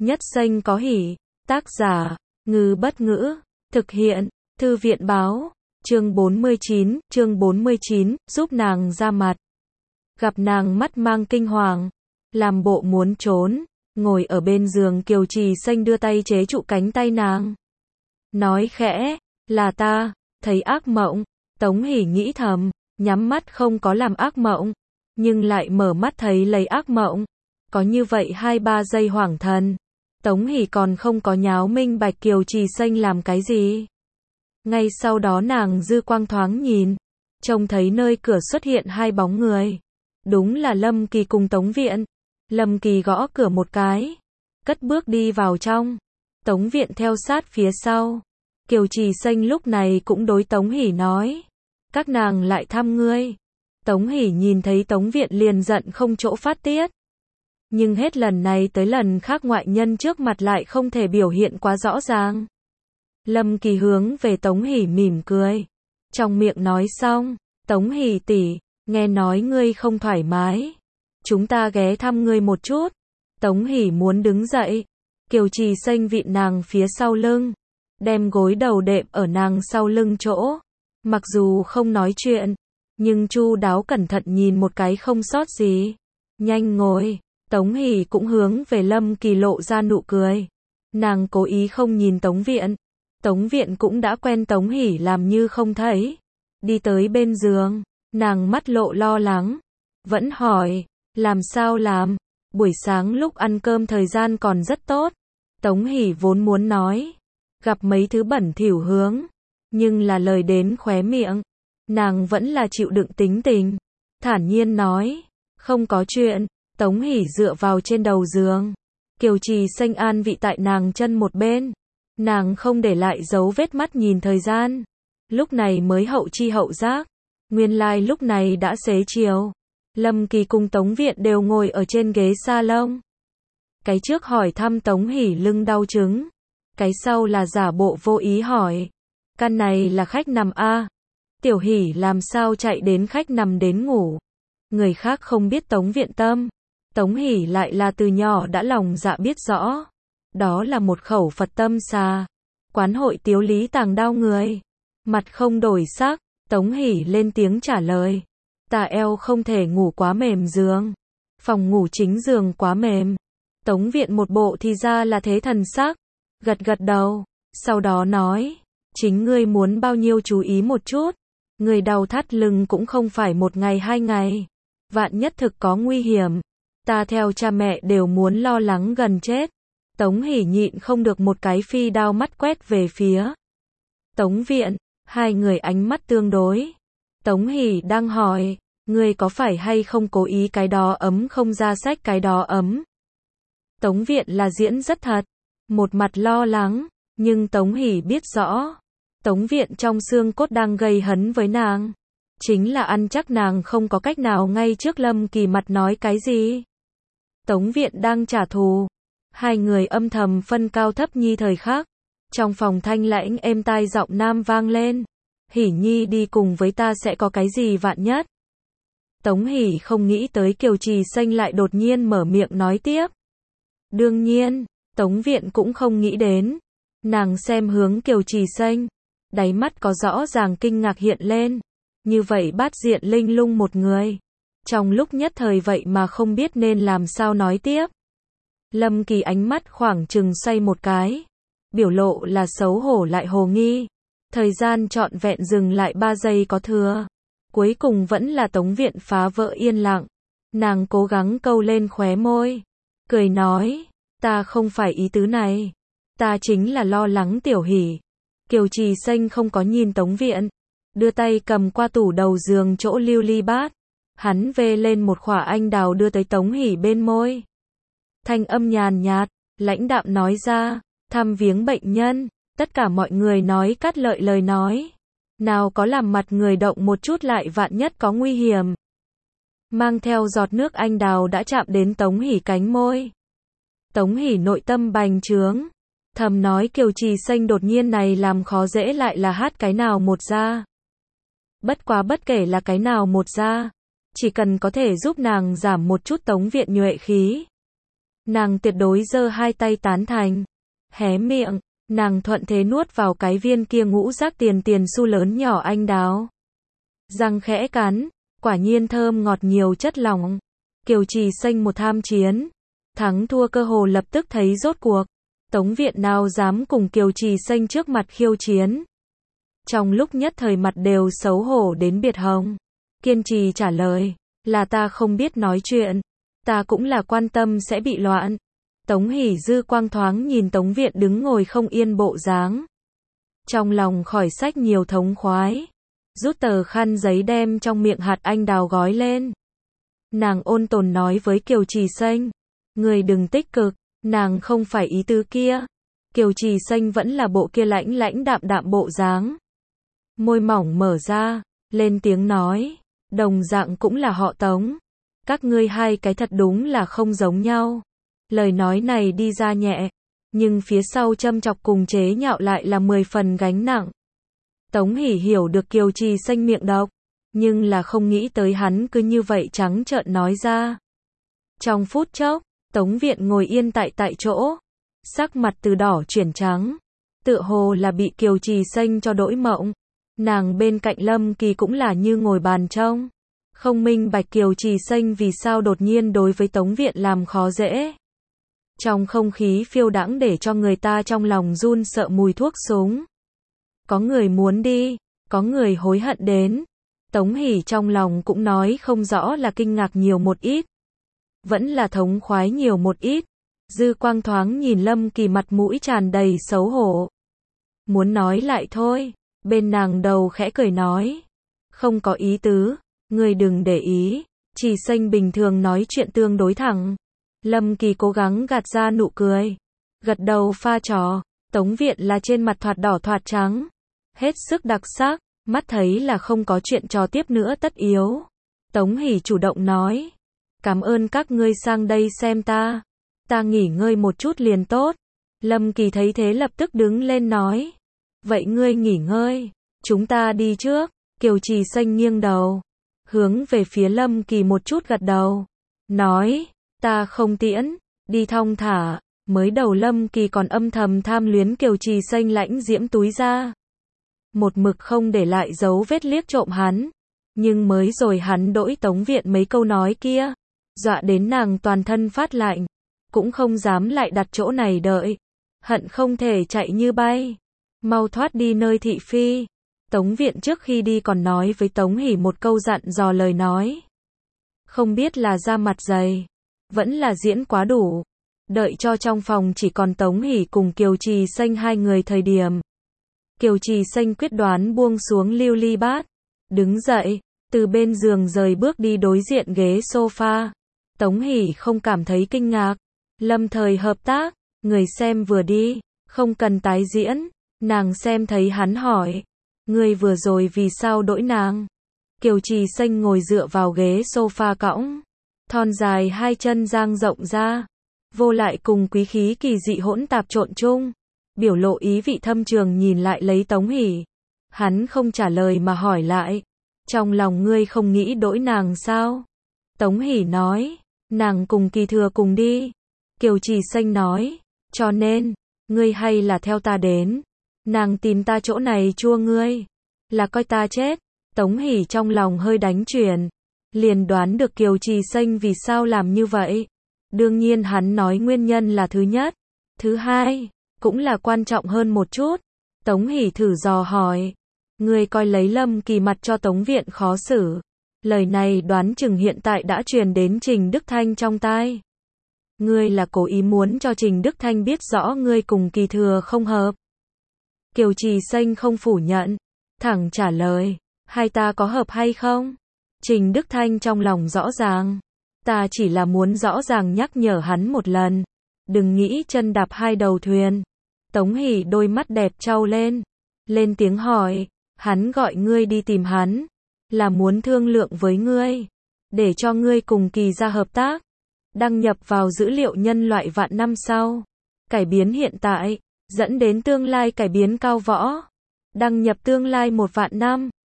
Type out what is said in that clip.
Nhất xanh có hỉ. Tác giả, Ngư Bất Ngữ. Thực hiện, Thư viện Báo. Chương 49, giúp nàng ra mặt. Gặp nàng mắt mang kinh hoàng, làm bộ muốn trốn, ngồi ở bên giường Kiều Trì Xanh đưa tay chế trụ cánh tay nàng. Nói khẽ, là ta, thấy ác mộng. Tống Hỷ nghĩ thầm, nhắm mắt không có làm ác mộng, nhưng lại mở mắt thấy lấy ác mộng. Có như vậy 2-3 giây hoảng thần, Tống Hỷ còn không có nháo minh bạch Kiều Trì Xanh làm cái gì. Ngay sau đó nàng dư quang thoáng nhìn, trông thấy nơi cửa xuất hiện 2 bóng người. Đúng là Lâm Kỳ cùng Tống Viện. Lâm Kỳ gõ cửa một cái, cất bước đi vào trong. Tống Viện theo sát phía sau. Kiều Trì Xanh lúc này cũng đối Tống Hỷ nói, các nàng lại thăm ngươi. Tống Hỷ nhìn thấy Tống Viện liền giận không chỗ phát tiết. Nhưng hết lần này tới lần khác ngoại nhân trước mặt lại không thể biểu hiện quá rõ ràng. Lâm Kỳ hướng về Tống Hỷ mỉm cười, trong miệng nói xong, Tống Hỷ tỷ, nghe nói ngươi không thoải mái, chúng ta ghé thăm ngươi một chút. Tống Hỷ muốn đứng dậy, Kiều Trì Xanh vịn nàng phía sau lưng, đem gối đầu đệm ở nàng sau lưng chỗ. Mặc dù không nói chuyện, nhưng chu đáo cẩn thận nhìn một cái không sót gì. Nhanh ngồi. Tống Hỷ cũng hướng về Lâm Kỳ lộ ra nụ cười. Nàng cố ý không nhìn Tống Viện. Tống Viện cũng đã quen Tống Hỷ làm như không thấy. Đi tới bên giường, nàng mắt lộ lo lắng, vẫn hỏi, làm sao làm? Buổi sáng lúc ăn cơm thời gian còn rất tốt. Tống Hỷ vốn muốn nói, gặp mấy thứ bẩn thỉu hướng, nhưng là lời đến khóe miệng, nàng vẫn là chịu đựng tính tình, thản nhiên nói, không có chuyện. Tống Hỷ dựa vào trên đầu giường, Kiều Trì Xanh an vị tại nàng chân một bên. Nàng không để lại dấu vết mắt nhìn thời gian, lúc này mới hậu chi hậu giác, nguyên lai lúc này đã xế chiều. Lâm Kỳ cùng Tống Viện đều ngồi ở trên ghế salon. Cái trước hỏi thăm Tống Hỷ lưng đau chứng, cái sau là giả bộ vô ý hỏi, căn này là khách nằm a? Tiểu Hỷ làm sao chạy đến khách nằm đến ngủ? Người khác không biết Tống Viện tâm, Tống Hỷ lại là từ nhỏ đã lòng dạ biết rõ. Đó là một khẩu Phật tâm xà. Quán hội tiếu lý tàng đau người. Mặt không đổi sắc, Tống Hỷ lên tiếng trả lời. Tà eo không thể ngủ quá mềm giường. Phòng ngủ chính giường quá mềm. Tống Viện một bộ thì ra là thế thần sắc. Gật gật đầu. Sau đó nói. Chính ngươi muốn bao nhiêu chú ý một chút. Người đau thắt lưng cũng không phải 1 ngày 2 ngày. Vạn nhất thực có nguy hiểm. Ta theo cha mẹ đều muốn lo lắng gần chết. Tống Hỷ nhịn không được một cái phi đao mắt quét về phía Tống Viện. Hai người ánh mắt tương đối. Tống Hỷ đang hỏi, ngươi có phải hay không cố ý cái đó ấm không ra sách cái đó ấm? Tống Viện là diễn rất thật, một mặt lo lắng, nhưng Tống Hỷ biết rõ, Tống Viện trong xương cốt đang gây hấn với nàng, chính là ăn chắc nàng không có cách nào ngay trước Lâm Kỳ mặt nói cái gì. Tống Viện đang trả thù. Hai người âm thầm phân cao thấp nhi thời khắc. Trong phòng thanh lãnh êm tai giọng nam vang lên. Hỷ nhi đi cùng với ta sẽ có cái gì vạn nhất. Tống Hỷ không nghĩ tới Kiều Trì Xanh lại đột nhiên mở miệng nói tiếp. Đương nhiên, Tống Viện cũng không nghĩ đến. Nàng xem hướng Kiều Trì Xanh, đáy mắt có rõ ràng kinh ngạc hiện lên. Như vậy bát diện linh lung một người. Trong lúc nhất thời vậy mà không biết nên làm sao nói tiếp. Lâm Kỳ ánh mắt khoảng chừng xoay một cái, biểu lộ là xấu hổ lại hồ nghi. Thời gian trọn vẹn dừng lại 3 giây có thừa. Cuối cùng vẫn là Tống Viện phá vỡ yên lặng. Nàng cố gắng câu lên khóe môi, cười nói, ta không phải ý tứ này. Ta chính là lo lắng Tiểu Hỷ. Kiều Trì Xanh không có nhìn Tống Viện, đưa tay cầm qua tủ đầu giường chỗ lưu ly bát. Hắn vê lên một khỏa anh đào đưa tới Tống Hỷ bên môi. Thanh âm nhàn nhạt, lãnh đạm nói ra, thăm viếng bệnh nhân, tất cả mọi người nói cắt lợi lời nói. Nào có làm mặt người động một chút lại vạn nhất có nguy hiểm. Mang theo giọt nước anh đào đã chạm đến Tống Hỷ cánh môi. Tống Hỷ nội tâm bành trướng, thầm nói Kiều Trì Xanh đột nhiên này làm khó dễ lại là hát cái nào một ra. Bất quá bất kể là cái nào một ra, chỉ cần có thể giúp nàng giảm một chút Tống Viện nhuệ khí. Nàng tuyệt đối giơ hai tay tán thành. Hé miệng, nàng thuận thế nuốt vào cái viên kia ngũ giác tiền tiền xu lớn nhỏ anh đào. Răng khẽ cắn, quả nhiên thơm ngọt nhiều chất lỏng. Kiều Trì Xanh một tham chiến, thắng thua cơ hồ lập tức thấy rốt cuộc. Tống Viện nào dám cùng Kiều Trì Xanh trước mặt khiêu chiến. Trong lúc nhất thời mặt đều xấu hổ đến biệt hồng. Kiên trì trả lời, là ta không biết nói chuyện, ta cũng là quan tâm sẽ bị loạn. Tống Hỷ dư quang thoáng nhìn Tống Viện đứng ngồi không yên bộ dáng. Trong lòng khỏi sách nhiều thống khoái. Rút tờ khăn giấy đem trong miệng hạt anh đào gói lên. Nàng ôn tồn nói với Kiều Trì Xanh, người đừng tích cực, nàng không phải ý tứ kia. Kiều Trì Xanh vẫn là bộ kia lãnh lãnh đạm đạm bộ dáng. Môi mỏng mở ra, lên tiếng nói, đồng dạng cũng là họ Tống. Các ngươi hai cái thật đúng là không giống nhau. Lời nói này đi ra nhẹ, nhưng phía sau châm chọc cùng chế nhạo lại là 10 phần gánh nặng. Tống Hỷ hiểu được Kiều Trì Xanh miệng độc, nhưng là không nghĩ tới hắn cứ như vậy trắng trợn nói ra. Trong phút chốc, Tống Viện ngồi yên tại chỗ, sắc mặt từ đỏ chuyển trắng, tựa hồ là bị Kiều Trì Xanh cho đỗi mộng. Nàng bên cạnh Lâm Kỳ cũng là như ngồi bàn trông, không minh bạch Kiều Trì Xanh vì sao đột nhiên đối với Tống Viện làm khó dễ. Trong không khí phiêu đãng để cho người ta trong lòng run sợ mùi thuốc súng. Có người muốn đi, có người hối hận đến. Tống Hỷ trong lòng cũng nói không rõ là kinh ngạc nhiều một ít, vẫn là thống khoái nhiều một ít. Dư quang thoáng nhìn Lâm Kỳ mặt mũi tràn đầy xấu hổ. Muốn nói lại thôi, bên nàng đầu khẽ cười nói, không có ý tứ, ngươi đừng để ý. Trì Xanh bình thường nói chuyện tương đối thẳng. Lâm Kỳ cố gắng gạt ra nụ cười, gật đầu pha trò. Tống Viện là trên mặt thoạt đỏ thoạt trắng, hết sức đặc sắc, mắt thấy là không có chuyện trò tiếp nữa tất yếu. Tống Hỷ chủ động nói, cảm ơn các ngươi sang đây xem ta nghỉ ngơi một chút liền tốt. Lâm Kỳ thấy thế lập tức đứng lên nói, vậy ngươi nghỉ ngơi, chúng ta đi trước. Kiều Trì Xanh nghiêng đầu, hướng về phía Lâm Kỳ một chút gật đầu, nói, ta không tiễn, đi thong thả. Mới đầu Lâm Kỳ còn âm thầm tham luyến Kiều Trì Xanh lãnh diễm túi ra, một mực không để lại dấu vết liếc trộm hắn. Nhưng mới rồi hắn đỗi Tống Viện mấy câu nói kia, dọa đến nàng toàn thân phát lạnh, cũng không dám lại đặt chỗ này đợi, hận không thể chạy như bay, mau thoát đi nơi thị phi. Tống Viện trước khi đi còn nói với Tống Hỷ một câu dặn dò lời nói. Không biết là ra mặt dày, vẫn là diễn quá đủ. Đợi cho trong phòng chỉ còn Tống Hỷ cùng Kiều Trì Xanh hai người thời điểm. Kiều Trì Xanh quyết đoán buông xuống lưu ly bát, đứng dậy, từ bên giường rời bước đi đối diện ghế sofa. Tống Hỷ không cảm thấy kinh ngạc, lâm thời hợp tác, người xem vừa đi, không cần tái diễn. Nàng xem thấy hắn hỏi, người vừa rồi vì sao đỗi nàng? Kiều Trì Xanh ngồi dựa vào ghế sofa cõng, thon dài hai chân dang rộng ra, vô lại cùng quý khí kỳ dị hỗn tạp trộn chung, biểu lộ ý vị thâm trường nhìn lại lấy Tống Hỷ. Hắn không trả lời mà hỏi lại, trong lòng ngươi không nghĩ đỗi nàng sao? Tống Hỷ nói, nàng cùng Kỳ Thừa cùng đi. Kiều Trì Xanh nói, cho nên, ngươi hay là theo ta đến, nàng tìm ta chỗ này chua ngươi, là coi ta chết. Tống Hỷ trong lòng hơi đánh chuyển, liền đoán được Kiều Trì Xanh vì sao làm như vậy. Đương nhiên hắn nói nguyên nhân là thứ nhất, thứ hai, cũng là quan trọng hơn một chút. Tống Hỷ thử dò hỏi, ngươi coi lấy Lâm Kỳ mặt cho Tống Viện khó xử. Lời này đoán chừng hiện tại đã truyền đến Trình Đức Thanh trong tai. Ngươi là cố ý muốn cho Trình Đức Thanh biết rõ ngươi cùng Kỳ Thừa không hợp. Kiều Trì Xanh không phủ nhận, thẳng trả lời, hai ta có hợp hay không? Trình Đức Thanh trong lòng rõ ràng, ta chỉ là muốn rõ ràng nhắc nhở hắn một lần, đừng nghĩ chân đạp hai đầu thuyền. Tống Hỷ đôi mắt đẹp trao lên, lên tiếng hỏi, hắn gọi ngươi đi tìm hắn, là muốn thương lượng với ngươi, để cho ngươi cùng Kỳ gia hợp tác, đăng nhập vào dữ liệu nhân loại vạn năm sau, cải biến hiện tại, dẫn đến tương lai cải biến cao võ, đăng nhập tương lai 1 vạn năm.